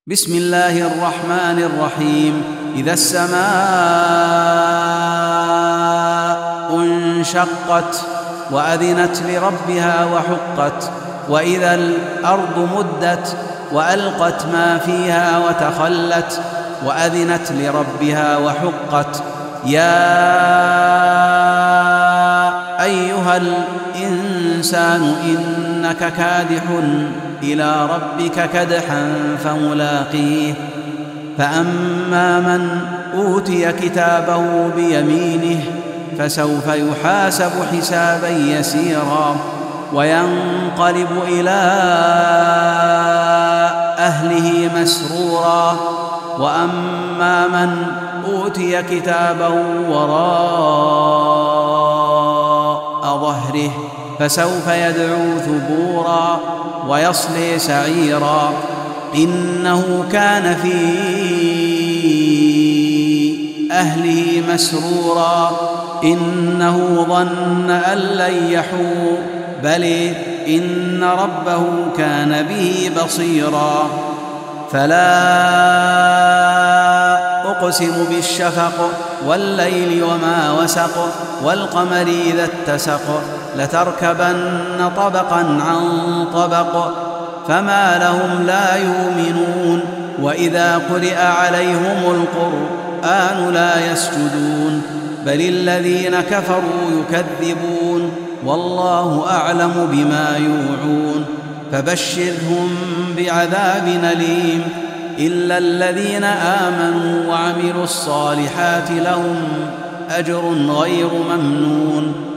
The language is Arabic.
بسم الله الرحمن الرحيم. إذا السماء انشقت وأذنت لربها وحقت، وإذا الأرض مدت وألقت ما فيها وتخلت وأذنت لربها وحقت. يا أيها الإنسان إنك كادح إلى ربك كدحا فملاقيه. فأما من أوتي كتابه بيمينه فسوف يحاسب حسابا يسيرا وينقلب إلى أهله مسرورا. وأما من أوتي كتابه وراء ظهره فسوف يدعو ثبورا ويصلي سعيرا. إنه كان في أهله مسرورا. إنه ظن أن لن يحور، بل إن ربه كان به بصيرا. فلا أقسم بالشفق والليل وما وسق والقمر إذا اتسق لتركبن طبقا عن طبق فما لهم لا يؤمنون. وإذا قرئ عليهم القرآن لا يسجدون، بل الذين كفروا يكذبون والله أعلم بما يوعون. فبشرهم بعذاب أليم إلا الذين آمنوا وعملوا الصالحات لهم أجر غير ممنون.